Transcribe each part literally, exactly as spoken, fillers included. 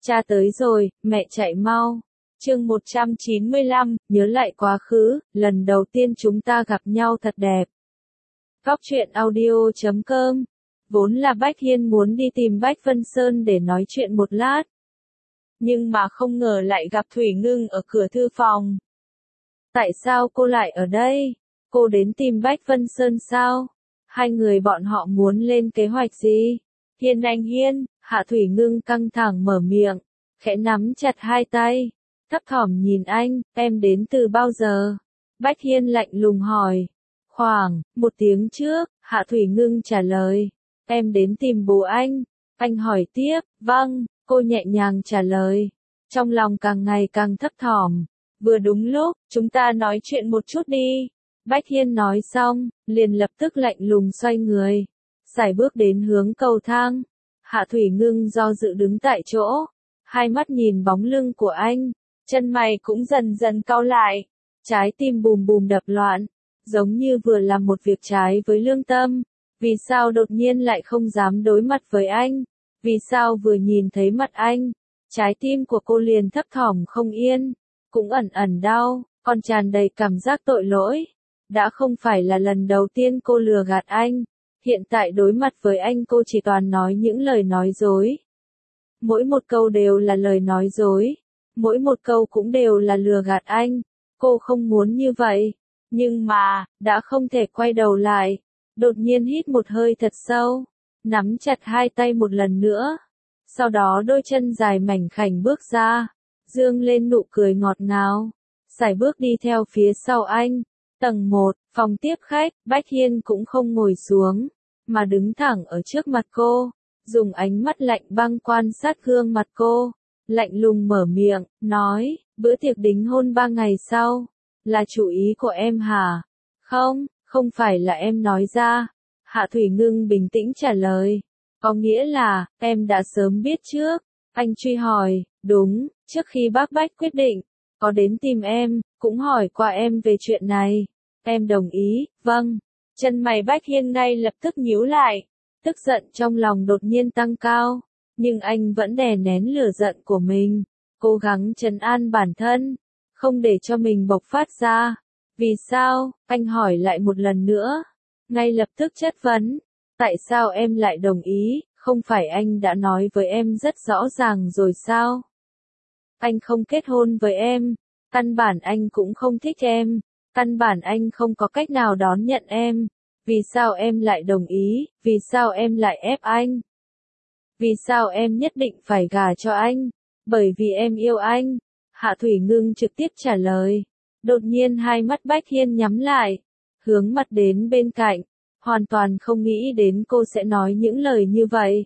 Cha tới rồi, mẹ chạy mau. Chương một trăm chín mươi lăm, nhớ lại quá khứ, lần đầu tiên chúng ta gặp nhau thật đẹp. Góc truyện audio chấm com. Vốn là Bách Hiên muốn đi tìm Bách Vân Sơn để nói chuyện một lát. Nhưng mà không ngờ lại gặp Thủy Ngưng ở cửa thư phòng. Tại sao cô lại ở đây? Cô đến tìm Bách Vân Sơn sao? Hai người bọn họ muốn lên kế hoạch gì? Hiên anh Hiên, Hạ Thủy Ngưng căng thẳng mở miệng, khẽ nắm chặt hai tay, thấp thỏm nhìn anh, em đến từ bao giờ? Bách Hiên lạnh lùng hỏi. Khoảng, một tiếng trước, Hạ Thủy Ngưng trả lời. Em đến tìm bố anh. Anh hỏi tiếp, vâng, cô nhẹ nhàng trả lời. Trong lòng càng ngày càng thấp thỏm. Vừa đúng lúc, chúng ta nói chuyện một chút đi. Bách Hiên nói xong, liền lập tức lạnh lùng xoay người. Sải bước đến hướng cầu thang. Hạ Thủy Ngưng do dự đứng tại chỗ. Hai mắt nhìn bóng lưng của anh. Chân mày cũng dần dần cau lại. Trái tim bùm bùm đập loạn. Giống như vừa làm một việc trái với lương tâm. Vì sao đột nhiên lại không dám đối mặt với anh? Vì sao vừa nhìn thấy mặt anh? Trái tim của cô liền thấp thỏm không yên. Cũng ẩn ẩn đau, còn tràn đầy cảm giác tội lỗi. Đã không phải là lần đầu tiên cô lừa gạt anh. Hiện tại đối mặt với anh cô chỉ toàn nói những lời nói dối. Mỗi một câu đều là lời nói dối. Mỗi một câu cũng đều là lừa gạt anh. Cô không muốn như vậy. Nhưng mà, đã không thể quay đầu lại. Đột nhiên hít một hơi thật sâu. Nắm chặt hai tay một lần nữa. Sau đó đôi chân dài mảnh khảnh bước ra. Dương lên nụ cười ngọt ngào. Sải bước đi theo phía sau anh. Tầng một, phòng tiếp khách, Bách Hiên cũng không ngồi xuống, mà đứng thẳng ở trước mặt cô, dùng ánh mắt lạnh băng quan sát gương mặt cô, lạnh lùng mở miệng, nói, bữa tiệc đính hôn ba ngày sau, là chủ ý của em hả? Không, không phải là em nói ra. Hạ Thủy Ngưng bình tĩnh trả lời, có nghĩa là, em đã sớm biết trước. Anh truy hỏi, đúng, trước khi bác Bách quyết định, có đến tìm em, cũng hỏi qua em về chuyện này. Em đồng ý, vâng. Chân mày Bách Hiên ngay lập tức nhíu lại. Tức giận trong lòng đột nhiên tăng cao. Nhưng anh vẫn đè nén lửa giận của mình. Cố gắng trấn an bản thân. Không để cho mình bộc phát ra. Vì sao? Anh hỏi lại một lần nữa. Ngay lập tức chất vấn. Tại sao em lại đồng ý? Không phải anh đã nói với em rất rõ ràng rồi sao? Anh không kết hôn với em. Căn bản anh cũng không thích em. Căn bản anh không có cách nào đón nhận em. Vì sao em lại đồng ý? Vì sao em lại ép anh? Vì sao em nhất định phải gả cho anh? Bởi vì em yêu anh. Hạ Thủy Ngưng trực tiếp trả lời. Đột nhiên hai mắt Bách Hiên nhắm lại. Hướng mặt đến bên cạnh. Hoàn toàn không nghĩ đến cô sẽ nói những lời như vậy.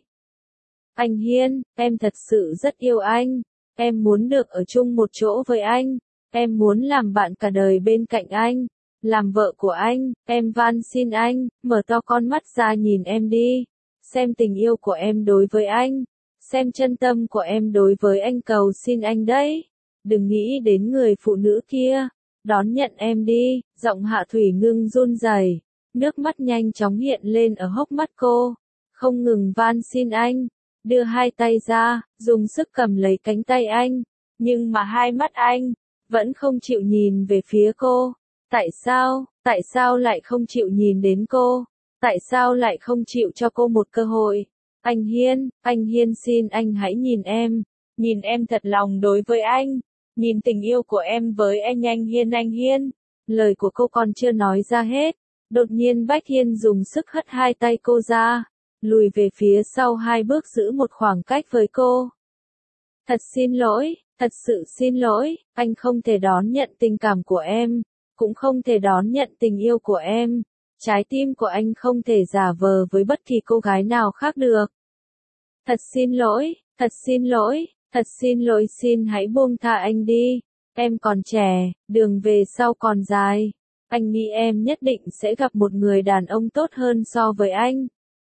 Anh Hiên, em thật sự rất yêu anh. Em muốn được ở chung một chỗ với anh. Em muốn làm bạn cả đời bên cạnh anh. Làm vợ của anh, em van xin anh, mở to con mắt ra nhìn em đi. Xem tình yêu của em đối với anh. Xem chân tâm của em đối với anh, cầu xin anh đấy. Đừng nghĩ đến người phụ nữ kia. Đón nhận em đi. Giọng Hạ Thủy Ngưng run rẩy. Nước mắt nhanh chóng hiện lên ở hốc mắt cô. Không ngừng van xin anh. Đưa hai tay ra, dùng sức cầm lấy cánh tay anh. Nhưng mà hai mắt anh vẫn không chịu nhìn về phía cô. Tại sao, tại sao lại không chịu nhìn đến cô? Tại sao lại không chịu cho cô một cơ hội? Anh Hiên, anh Hiên xin anh hãy nhìn em. Nhìn em thật lòng đối với anh. Nhìn tình yêu của em với anh anh Hiên anh Hiên. Lời của cô còn chưa nói ra hết. Đột nhiên Bách Hiên dùng sức hất hai tay cô ra. Lùi về phía sau hai bước giữ một khoảng cách với cô. Thật xin lỗi, thật sự xin lỗi, anh không thể đón nhận tình cảm của em, cũng không thể đón nhận tình yêu của em. Trái tim của anh không thể giả vờ với bất kỳ cô gái nào khác được. Thật xin lỗi, thật xin lỗi, thật xin lỗi, xin hãy buông tha anh đi. Em còn trẻ, đường về sau còn dài. Anh nghĩ em nhất định sẽ gặp một người đàn ông tốt hơn so với anh.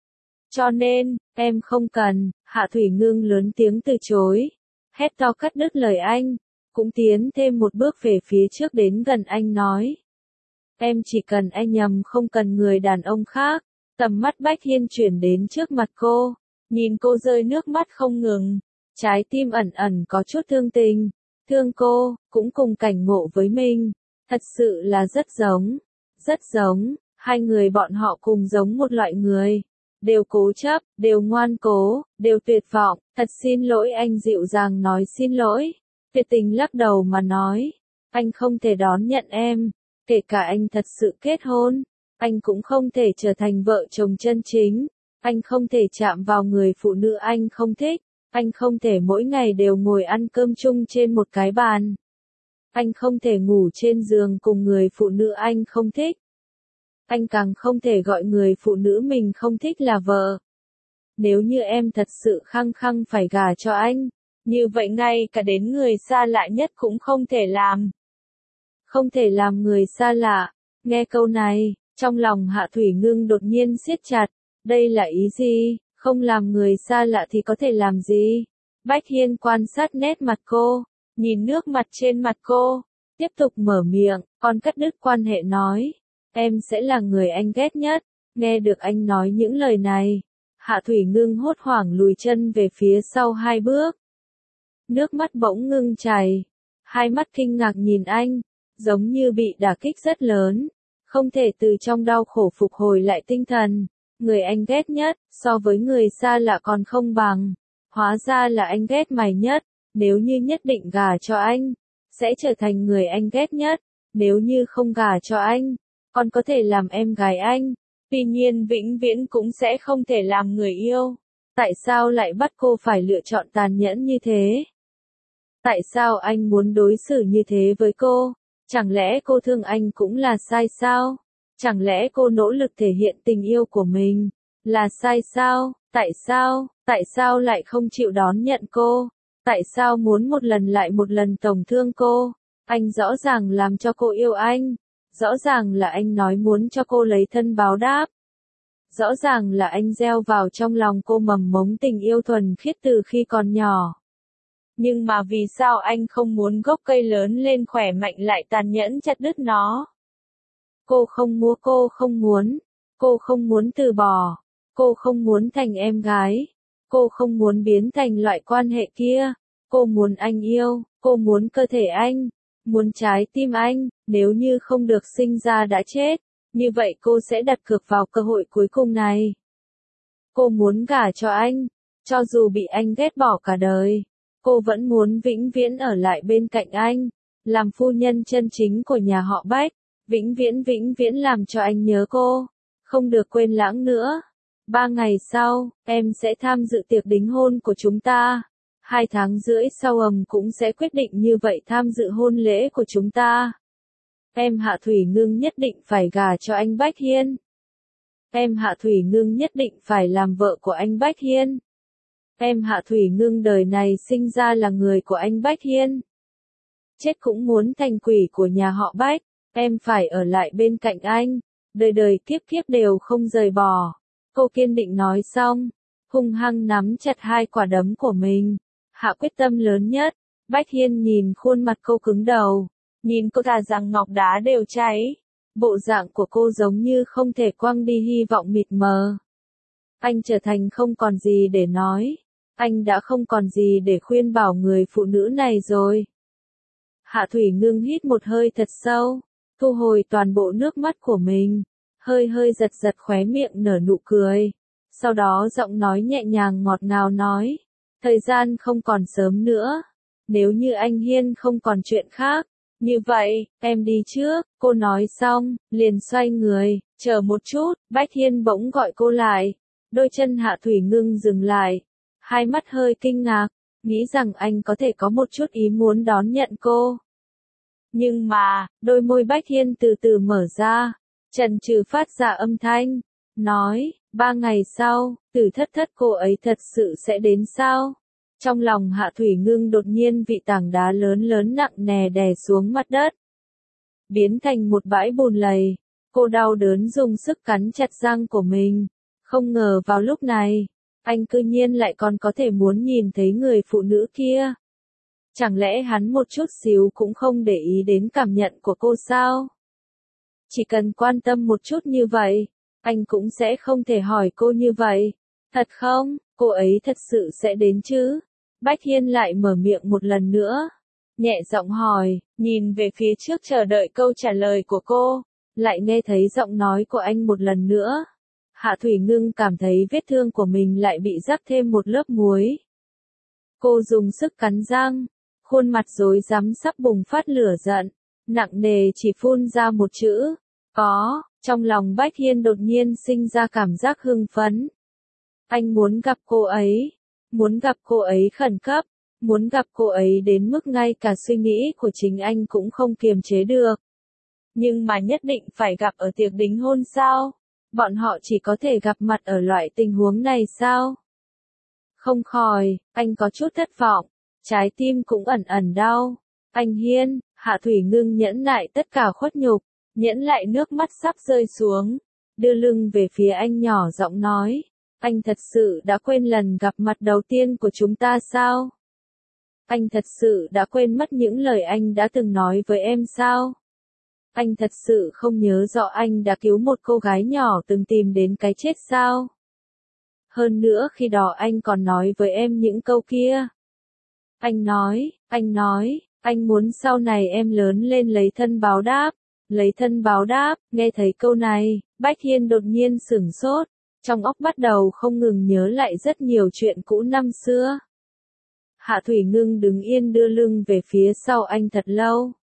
Cho nên, em không cần. Hạ Thủy Ngưng lớn tiếng từ chối. Hét to cắt đứt lời anh. Cũng tiến thêm một bước về phía trước đến gần anh nói. Em chỉ cần anh nhầm, không cần người đàn ông khác. Tầm mắt Bách Hiên chuyển đến trước mặt cô. Nhìn cô rơi nước mắt không ngừng. Trái tim ẩn ẩn có chút thương tình, thương cô, cũng cùng cảnh ngộ với mình. Thật sự là rất giống, rất giống, hai người bọn họ cùng giống một loại người. Đều cố chấp, đều ngoan cố, đều tuyệt vọng, thật xin lỗi anh dịu dàng nói xin lỗi. Tuyệt tình lắc đầu mà nói, anh không thể đón nhận em, kể cả anh thật sự kết hôn, anh cũng không thể trở thành vợ chồng chân chính, anh không thể chạm vào người phụ nữ anh không thích, anh không thể mỗi ngày đều ngồi ăn cơm chung trên một cái bàn. Anh không thể ngủ trên giường cùng người phụ nữ anh không thích. Anh càng không thể gọi người phụ nữ mình không thích là vợ. Nếu như em thật sự khăng khăng phải gả cho anh, như vậy ngay cả đến người xa lạ nhất cũng không thể làm. Không thể làm người xa lạ. Nghe câu này, trong lòng Hạ Thủy Ngưng đột nhiên siết chặt. Đây là ý gì? Không làm người xa lạ thì có thể làm gì? Bách Hiên quan sát nét mặt cô, nhìn nước mặt trên mặt cô, tiếp tục mở miệng, còn cắt đứt quan hệ nói. Em sẽ là người anh ghét nhất. Nghe được anh nói những lời này, Hạ Thủy Ngưng hốt hoảng lùi chân về phía sau hai bước. Nước mắt bỗng ngưng chảy, hai mắt kinh ngạc nhìn anh, giống như bị đả kích rất lớn, không thể từ trong đau khổ phục hồi lại tinh thần. Người anh ghét nhất, so với người xa lạ còn không bằng. Hóa ra là anh ghét mày nhất, nếu như nhất định gả cho anh, sẽ trở thành người anh ghét nhất, nếu như không gả cho anh, còn có thể làm em gái anh, tuy nhiên vĩnh viễn cũng sẽ không thể làm người yêu. Tại sao lại bắt cô phải lựa chọn tàn nhẫn như thế? Tại sao anh muốn đối xử như thế với cô? Chẳng lẽ cô thương anh cũng là sai sao? Chẳng lẽ cô nỗ lực thể hiện tình yêu của mình là sai sao? Tại sao? Tại sao lại không chịu đón nhận cô? Tại sao muốn một lần lại một lần tổn thương cô? Anh rõ ràng làm cho cô yêu anh. Rõ ràng là anh nói muốn cho cô lấy thân báo đáp. Rõ ràng là anh gieo vào trong lòng cô mầm mống tình yêu thuần khiết từ khi còn nhỏ. Nhưng mà vì sao anh không muốn gốc cây lớn lên khỏe mạnh lại tàn nhẫn chặt đứt nó? Cô không mua, cô không muốn. Cô không muốn từ bỏ. Cô không muốn thành em gái. Cô không muốn biến thành loại quan hệ kia. Cô muốn anh yêu, cô muốn cơ thể anh, muốn trái tim anh. Nếu như không được sinh ra đã chết, như vậy cô sẽ đặt cược vào cơ hội cuối cùng này. Cô muốn gả cho anh, cho dù bị anh ghét bỏ cả đời, cô vẫn muốn vĩnh viễn ở lại bên cạnh anh, làm phu nhân chân chính của nhà họ Bách, vĩnh viễn vĩnh viễn làm cho anh nhớ cô, không được quên lãng nữa. Ba ngày sau, em sẽ tham dự tiệc đính hôn của chúng ta. Hai tháng rưỡi sau ầm cũng sẽ quyết định như vậy tham dự hôn lễ của chúng ta. Em Hạ Thủy Ngưng nhất định phải gả cho anh Bách Hiên. Em Hạ Thủy Ngưng nhất định phải làm vợ của anh Bách Hiên. Em Hạ Thủy Ngưng đời này sinh ra là người của anh Bách Hiên. Chết cũng muốn thành quỷ của nhà họ Bách. Em phải ở lại bên cạnh anh. Đời đời kiếp kiếp đều không rời bỏ. Cô kiên định nói xong, hung hăng nắm chặt hai quả đấm của mình. Hạ quyết tâm lớn nhất. Bách Hiên nhìn khuôn mặt cô cứng đầu. Nhìn cô thà rằng ngọc đá đều cháy. Bộ dạng của cô giống như không thể quăng đi hy vọng mịt mờ. Anh trở thành không còn gì để nói. Anh đã không còn gì để khuyên bảo người phụ nữ này rồi. Hạ Thủy Ngưng hít một hơi thật sâu, thu hồi toàn bộ nước mắt của mình, hơi hơi giật giật khóe miệng nở nụ cười. Sau đó giọng nói nhẹ nhàng ngọt ngào nói, thời gian không còn sớm nữa. Nếu như anh Hiên không còn chuyện khác, như vậy, em đi trước. Cô nói xong, liền xoay người, chờ một chút. Bách Hiên bỗng gọi cô lại. Đôi chân Hạ Thủy Ngưng dừng lại, hai mắt hơi kinh ngạc, nghĩ rằng anh có thể có một chút ý muốn đón nhận cô. Nhưng mà, đôi môi Bách Hiên từ từ mở ra, chần chừ phát ra âm thanh, nói, ba ngày sau, Tử Thất Thất cô ấy thật sự sẽ đến sao? Trong lòng Hạ Thủy Ngưng đột nhiên vị tảng đá lớn lớn nặng nề đè xuống mặt đất, biến thành một bãi bùn lầy. Cô đau đớn dùng sức cắn chặt răng của mình, không ngờ vào lúc này, anh cư nhiên lại còn có thể muốn nhìn thấy người phụ nữ kia. Chẳng lẽ hắn một chút xíu cũng không để ý đến cảm nhận của cô sao? Chỉ cần quan tâm một chút như vậy, anh cũng sẽ không thể hỏi cô như vậy. Thật không? Cô ấy thật sự sẽ đến chứ? Bách Hiên lại mở miệng một lần nữa. Nhẹ giọng hỏi, nhìn về phía trước chờ đợi câu trả lời của cô. Lại nghe thấy giọng nói của anh một lần nữa. Hạ Thủy Ngưng cảm thấy vết thương của mình lại bị rắc thêm một lớp muối. Cô dùng sức cắn răng. Khuôn mặt rối rắm sắp bùng phát lửa giận. Nặng nề chỉ phun ra một chữ. Có. Trong lòng Bách Hiên đột nhiên sinh ra cảm giác hưng phấn. Anh muốn gặp cô ấy. Muốn gặp cô ấy khẩn cấp. Muốn gặp cô ấy đến mức ngay cả suy nghĩ của chính anh cũng không kiềm chế được. Nhưng mà nhất định phải gặp ở tiệc đính hôn sao? Bọn họ chỉ có thể gặp mặt ở loại tình huống này sao? Không khỏi, anh có chút thất vọng. Trái tim cũng ẩn ẩn đau. Anh Hiên, Hạ Thủy Ngưng nhẫn nại tất cả khuất nhục. Nhẫn lại nước mắt sắp rơi xuống. Đưa lưng về phía anh nhỏ giọng nói. Anh thật sự đã quên lần gặp mặt đầu tiên của chúng ta sao? Anh thật sự đã quên mất những lời anh đã từng nói với em sao? Anh thật sự không nhớ rõ anh đã cứu một cô gái nhỏ từng tìm đến cái chết sao? Hơn nữa khi đó anh còn nói với em những câu kia. Anh nói, anh nói, anh muốn sau này em lớn lên lấy thân báo đáp. Lấy thân báo đáp, nghe thấy câu này, Bách Hiên đột nhiên sửng sốt. Trong óc bắt đầu không ngừng nhớ lại rất nhiều chuyện cũ năm xưa. Hạ Thủy Ngưng đứng yên đưa lưng về phía sau anh thật lâu.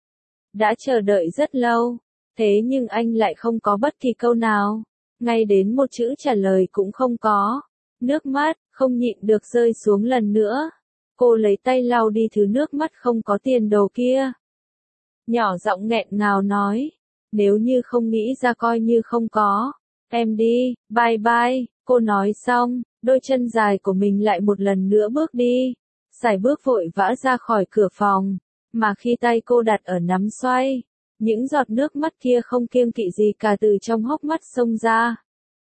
Đã chờ đợi rất lâu, thế nhưng anh lại không có bất kỳ câu nào. Ngay đến một chữ trả lời cũng không có. Nước mắt, không nhịn được rơi xuống lần nữa. Cô lấy tay lau đi thứ nước mắt không có tiền đồ kia. Nhỏ giọng nghẹn ngào nói. Nếu như không nghĩ ra coi như không có. Em đi, bye bye. Cô nói xong, đôi chân dài của mình lại một lần nữa bước đi. Sải bước vội vã ra khỏi cửa phòng. Mà khi tay cô đặt ở nắm xoay, những giọt nước mắt kia không kiêng kỵ gì cả từ trong hốc mắt xông ra.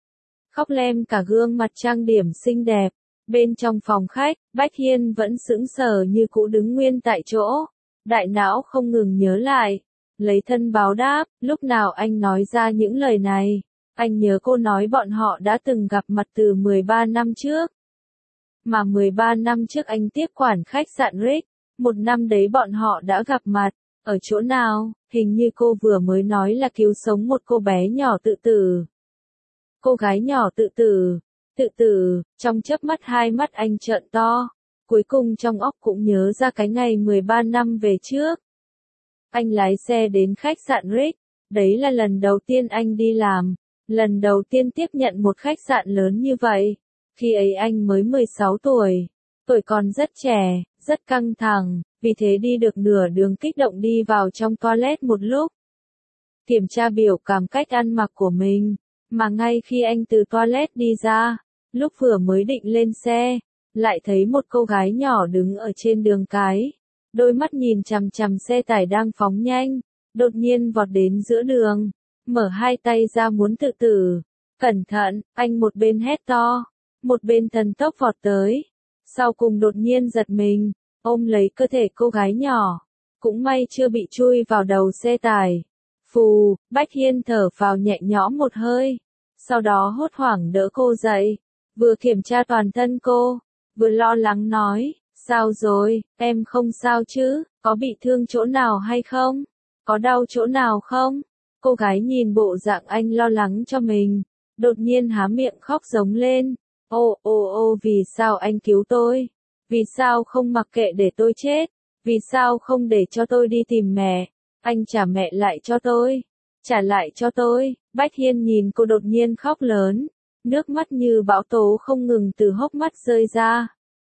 Khóc lem cả gương mặt trang điểm xinh đẹp. Bên trong phòng khách, Bách Hiên vẫn sững sờ như cũ đứng nguyên tại chỗ. Đại não không ngừng nhớ lại. Lấy thân báo đáp, lúc nào anh nói ra những lời này. Anh nhớ cô nói bọn họ đã từng gặp mặt từ mười ba năm trước. Mà mười ba năm trước anh tiếp quản khách sạn Rick. Một năm đấy bọn họ đã gặp mặt. Ở chỗ nào, hình như cô vừa mới nói là cứu sống một cô bé nhỏ tự tử. Cô gái nhỏ tự tử. Tự tử, trong chớp mắt hai mắt anh trợn to. Cuối cùng trong óc cũng nhớ ra cái ngày mười ba năm về trước. Anh lái xe đến khách sạn Rick. Đấy là lần đầu tiên anh đi làm. Lần đầu tiên tiếp nhận một khách sạn lớn như vậy. Khi ấy anh mới mười sáu tuổi. Tuổi còn rất trẻ, rất căng thẳng. Vì thế đi được nửa đường kích động đi vào trong toilet một lúc. Kiểm tra biểu cảm cách ăn mặc của mình. Mà ngay khi anh từ toilet đi ra, lúc vừa mới định lên xe, lại thấy một cô gái nhỏ đứng ở trên đường cái. Đôi mắt nhìn chằm chằm xe tải đang phóng nhanh, đột nhiên vọt đến giữa đường, mở hai tay ra muốn tự tử. Cẩn thận, anh một bên hét to, một bên thần tốc vọt tới. Sau cùng đột nhiên giật mình, ôm lấy cơ thể cô gái nhỏ. Cũng may chưa bị chui vào đầu xe tải. Phù, Bách Hiên thở phào nhẹ nhõm một hơi. Sau đó hốt hoảng đỡ cô dậy. Vừa kiểm tra toàn thân cô, vừa lo lắng nói, sao rồi, em không sao chứ, có bị thương chỗ nào hay không? Có đau chỗ nào không? Cô gái nhìn bộ dạng anh lo lắng cho mình, đột nhiên há miệng khóc giống lên. Ô ô ô vì sao anh cứu tôi? Vì sao không mặc kệ để tôi chết? Vì sao không để cho tôi đi tìm mẹ? Anh trả mẹ lại cho tôi. Trả lại cho tôi. Bách Hiên nhìn cô đột nhiên khóc lớn. Nước mắt như bão tố không ngừng từ hốc mắt rơi ra.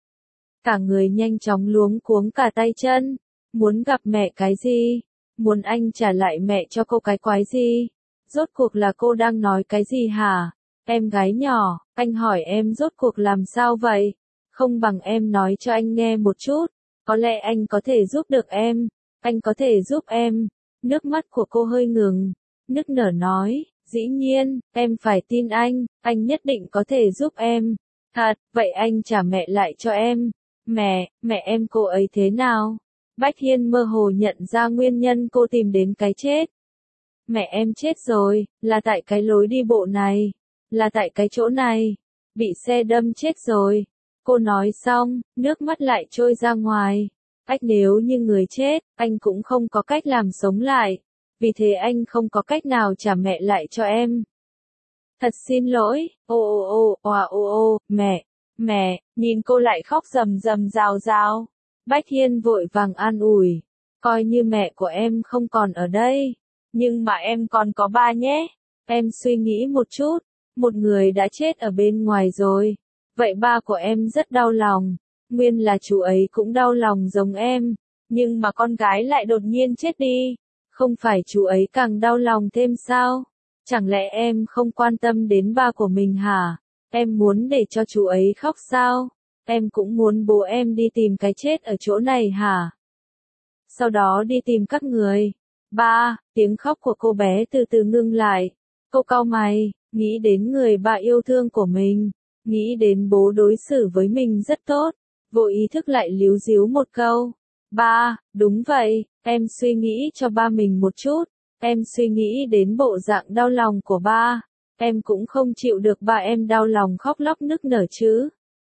Cả người nhanh chóng luống cuống cả tay chân. Muốn gặp mẹ cái gì? Muốn anh trả lại mẹ cho cô cái quái gì? Rốt cuộc là cô đang nói cái gì hả? Em gái nhỏ, anh hỏi em rốt cuộc làm sao vậy? Không bằng em nói cho anh nghe một chút. Có lẽ anh có thể giúp được em. Anh có thể giúp em. Nước mắt của cô hơi ngừng. Nức nở nói, dĩ nhiên, em phải tin anh. Anh nhất định có thể giúp em. Thật, vậy anh trả mẹ lại cho em. Mẹ, mẹ em cô ấy thế nào? Bách Hiên mơ hồ nhận ra nguyên nhân cô tìm đến cái chết. Mẹ em chết rồi, là tại cái lối đi bộ này. Là tại cái chỗ này. Bị xe đâm chết rồi. Cô nói xong, nước mắt lại trôi ra ngoài. Ách nếu như người chết, anh cũng không có cách làm sống lại. Vì thế anh không có cách nào trả mẹ lại cho em. Thật xin lỗi, ô ô ô, oà ô ô, mẹ, mẹ, nhìn cô lại khóc rầm rầm rào rào. Bách Hiên vội vàng an ủi, coi như mẹ của em không còn ở đây, nhưng mà em còn có ba nhé. Em suy nghĩ một chút, một người đã chết ở bên ngoài rồi, vậy ba của em rất đau lòng, nguyên là chú ấy cũng đau lòng giống em, nhưng mà con gái lại đột nhiên chết đi, không phải chú ấy càng đau lòng thêm sao? Chẳng lẽ em không quan tâm đến ba của mình hả? Em muốn để cho chú ấy khóc sao? Em cũng muốn bố em đi tìm cái chết ở chỗ này hả? Sau đó đi tìm các người. Ba, tiếng khóc của cô bé từ từ ngưng lại. Cô cau mày, nghĩ đến người ba yêu thương của mình, nghĩ đến bố đối xử với mình rất tốt, vô ý thức lại líu díu một câu. Ba, đúng vậy, em suy nghĩ cho ba mình một chút. Em suy nghĩ đến bộ dạng đau lòng của ba, em cũng không chịu được ba em đau lòng khóc lóc nức nở chứ.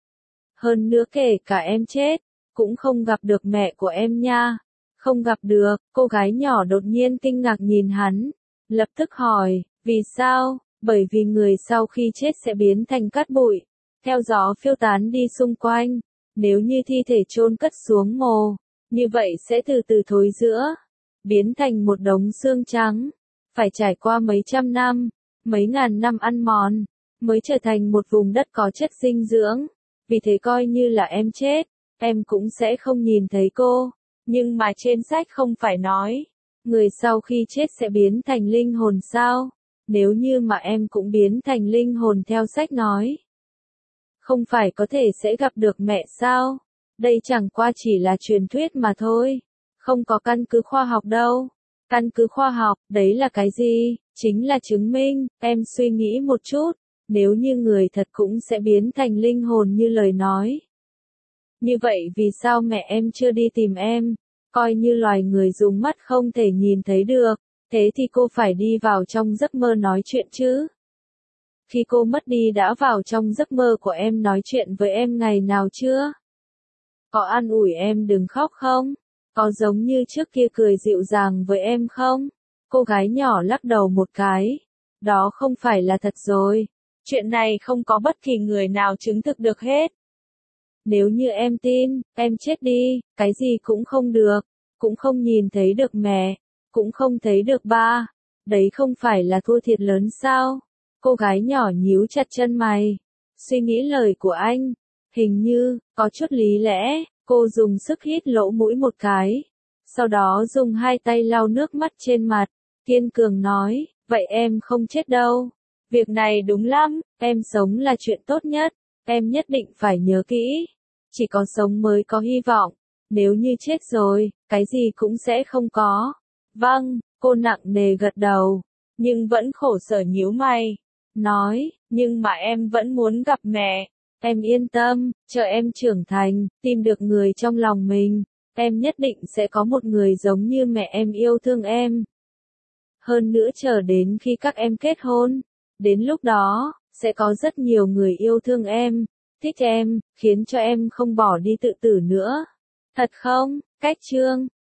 Hơn nữa kể cả em chết, cũng không gặp được mẹ của em nha. Không gặp được, cô gái nhỏ đột nhiên kinh ngạc nhìn hắn, lập tức hỏi, vì sao? Bởi vì người sau khi chết sẽ biến thành cát bụi, theo gió phiêu tán đi xung quanh, nếu như thi thể chôn cất xuống mồ, như vậy sẽ từ từ thối rữa, biến thành một đống xương trắng, phải trải qua mấy trăm năm, mấy ngàn năm ăn mòn, mới trở thành một vùng đất có chất dinh dưỡng. Vì thế coi như là em chết, em cũng sẽ không nhìn thấy cô. Nhưng mà trên sách không phải nói, người sau khi chết sẽ biến thành linh hồn sao? Nếu như mà em cũng biến thành linh hồn theo sách nói, không phải có thể sẽ gặp được mẹ sao? Đây chẳng qua chỉ là truyền thuyết mà thôi, không có căn cứ khoa học đâu. Căn cứ khoa học, đấy là cái gì? Chính là chứng minh, em suy nghĩ một chút, nếu như người thật cũng sẽ biến thành linh hồn như lời nói. Như vậy vì sao mẹ em chưa đi tìm em? Coi như loài người dùng mắt không thể nhìn thấy được, thế thì cô phải đi vào trong giấc mơ nói chuyện chứ. Khi cô mất đi đã vào trong giấc mơ của em nói chuyện với em ngày nào chưa? Có an ủi em đừng khóc không? Có giống như trước kia cười dịu dàng với em không? Cô gái nhỏ lắc đầu một cái. Đó không phải là thật rồi. Chuyện này không có bất kỳ người nào chứng thực được hết. Nếu như em tin, em chết đi, cái gì cũng không được, cũng không nhìn thấy được mẹ, cũng không thấy được ba, đấy không phải là thua thiệt lớn sao? Cô gái nhỏ nhíu chặt chân mày, suy nghĩ lời của anh, hình như, có chút lý lẽ, cô dùng sức hít lỗ mũi một cái, sau đó dùng hai tay lau nước mắt trên mặt, kiên cường nói, vậy em không chết đâu, việc này đúng lắm, em sống là chuyện tốt nhất, em nhất định phải nhớ kỹ. Chỉ có sống mới có hy vọng, nếu như chết rồi, cái gì cũng sẽ không có. Vâng, cô nặng nề gật đầu, nhưng vẫn khổ sở nhíu mày, nói, nhưng mà em vẫn muốn gặp mẹ, em yên tâm, chờ em trưởng thành, tìm được người trong lòng mình, em nhất định sẽ có một người giống như mẹ em yêu thương em. Hơn nữa chờ đến khi các em kết hôn, đến lúc đó, sẽ có rất nhiều người yêu thương em. Thích em, khiến cho em không bỏ đi tự tử nữa. Thật không? Cách chương